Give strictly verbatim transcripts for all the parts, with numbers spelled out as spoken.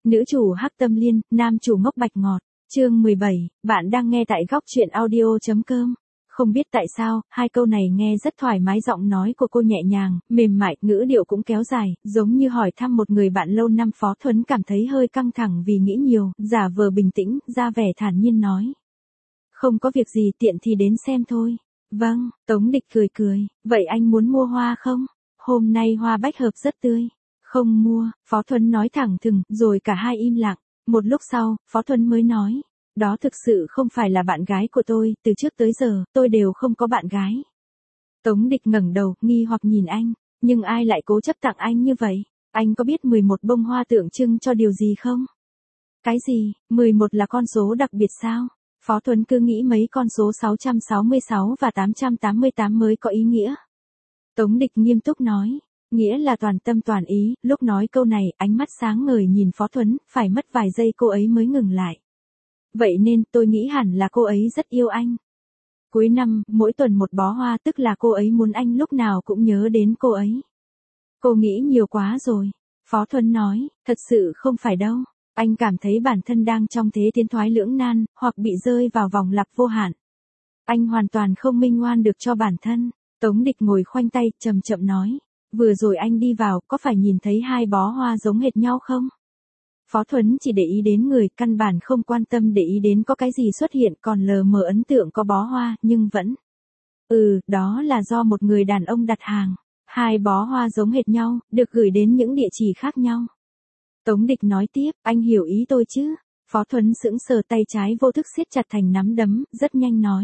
Nữ chủ hắc tâm liên, nam chủ ngốc bạch ngọt. Chương mười bảy, bạn đang nghe tại góc truyện audio chấm com. Không biết tại sao, hai câu này nghe rất thoải mái, giọng nói của cô nhẹ nhàng, mềm mại, ngữ điệu cũng kéo dài, giống như hỏi thăm một người bạn lâu năm. Phó Thuấn cảm thấy hơi căng thẳng vì nghĩ nhiều, giả vờ bình tĩnh, ra vẻ thản nhiên nói. Không có việc gì, tiện thì đến xem thôi. Vâng, Tống Địch cười cười, vậy anh muốn mua hoa không? Hôm nay hoa bách hợp rất tươi. Không mua, Phó Thuấn nói thẳng thừng, rồi cả hai im lặng. Một lúc sau, Phó Thuấn mới nói, đó thực sự không phải là bạn gái của tôi, từ trước tới giờ, tôi đều không có bạn gái. Tống Địch ngẩng đầu, nghi hoặc nhìn anh, nhưng ai lại cố chấp tặng anh như vậy? Anh có biết mười một bông hoa tượng trưng cho điều gì không? Cái gì, mười một là con số đặc biệt sao? Phó Thuấn cứ nghĩ mấy con số sáu trăm sáu mươi sáu và tám trăm tám mươi tám mới có ý nghĩa. Tống Địch nghiêm túc nói. Nghĩa là toàn tâm toàn ý. Lúc nói câu này, ánh mắt sáng ngời nhìn Phó Thuấn, phải mất vài giây cô ấy mới ngừng lại. Vậy nên, tôi nghĩ hẳn là cô ấy rất yêu anh. Cuối năm, mỗi tuần một bó hoa, tức là cô ấy muốn anh lúc nào cũng nhớ đến cô ấy. Cô nghĩ nhiều quá rồi. Phó Thuấn nói, thật sự không phải đâu. Anh cảm thấy bản thân đang trong thế tiến thoái lưỡng nan, hoặc bị rơi vào vòng lặp vô hạn. Anh hoàn toàn không minh oan được cho bản thân. Tống Địch ngồi khoanh tay, chậm chậm nói. Vừa rồi anh đi vào, có phải nhìn thấy hai bó hoa giống hệt nhau không? Phó Thuấn chỉ để ý đến người, căn bản không quan tâm để ý đến có cái gì xuất hiện, còn lờ mờ ấn tượng có bó hoa, nhưng vẫn. Ừ, đó là do một người đàn ông đặt hàng. Hai bó hoa giống hệt nhau, được gửi đến những địa chỉ khác nhau. Tống Địch nói tiếp, anh hiểu ý tôi chứ? Phó Thuấn sững sờ, tay trái vô thức siết chặt thành nắm đấm, rất nhanh nói.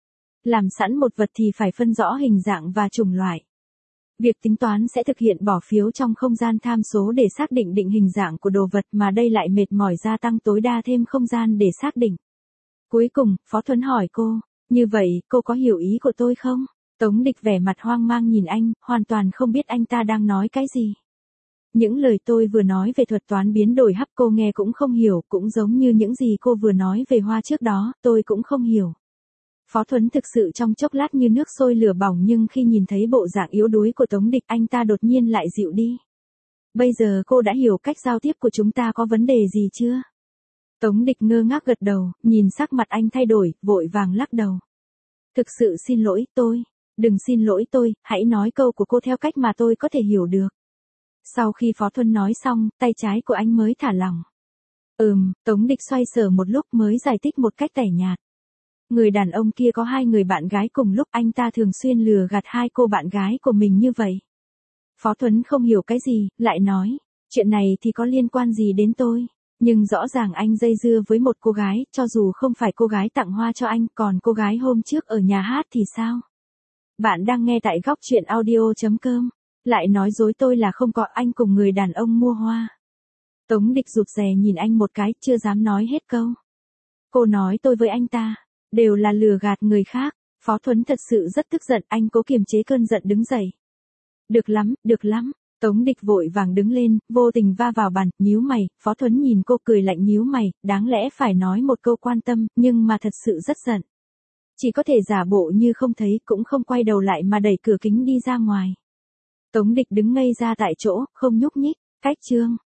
Làm sẵn một vật thì phải phân rõ hình dạng và chủng loại. Việc tính toán sẽ thực hiện bỏ phiếu trong không gian tham số để xác định định hình dạng của đồ vật, mà đây lại mệt mỏi gia tăng tối đa thêm không gian để xác định. Cuối cùng, Phó Thuấn hỏi cô, như vậy, cô có hiểu ý của tôi không? Tống Địch vẻ mặt hoang mang nhìn anh, hoàn toàn không biết anh ta đang nói cái gì. Những lời tôi vừa nói về thuật toán biến đổi hấp cô nghe cũng không hiểu, cũng giống như những gì cô vừa nói về hoa trước đó, tôi cũng không hiểu. Phó Thuấn thực sự trong chốc lát như nước sôi lửa bỏng, nhưng khi nhìn thấy bộ dạng yếu đuối của Tống Địch, anh ta đột nhiên lại dịu đi. Bây giờ cô đã hiểu cách giao tiếp của chúng ta có vấn đề gì chưa? Tống Địch ngơ ngác gật đầu, nhìn sắc mặt anh thay đổi, vội vàng lắc đầu. Thực sự xin lỗi tôi. Đừng xin lỗi tôi, hãy nói câu của cô theo cách mà tôi có thể hiểu được. Sau khi Phó Thuấn nói xong, tay trái của anh mới thả lỏng. Ừm, Tống Địch xoay sở một lúc mới giải thích một cách tẻ nhạt. Người đàn ông kia có hai người bạn gái cùng lúc, anh ta thường xuyên lừa gạt hai cô bạn gái của mình như vậy. Phó Thuấn không hiểu cái gì, lại nói, chuyện này thì có liên quan gì đến tôi, nhưng rõ ràng anh dây dưa với một cô gái, cho dù không phải cô gái tặng hoa cho anh, còn cô gái hôm trước ở nhà hát thì sao? Bạn đang nghe tại góc truyện audio chấm com, lại nói dối tôi là không có anh cùng người đàn ông mua hoa. Tống Địch rụt rè nhìn anh một cái, chưa dám nói hết câu. Cô nói tôi với anh ta đều là lừa gạt người khác. Phó Thuấn thật sự rất tức giận, anh cố kiềm chế cơn giận đứng dậy. Được lắm, được lắm. Tống Địch vội vàng đứng lên, vô tình va vào bàn, nhíu mày. Phó Thuấn nhìn cô cười lạnh, nhíu mày, đáng lẽ phải nói một câu quan tâm, nhưng mà thật sự rất giận. Chỉ có thể giả bộ như không thấy, cũng không quay đầu lại mà đẩy cửa kính đi ra ngoài. Tống Địch đứng ngây ra tại chỗ, không nhúc nhích. Cách chương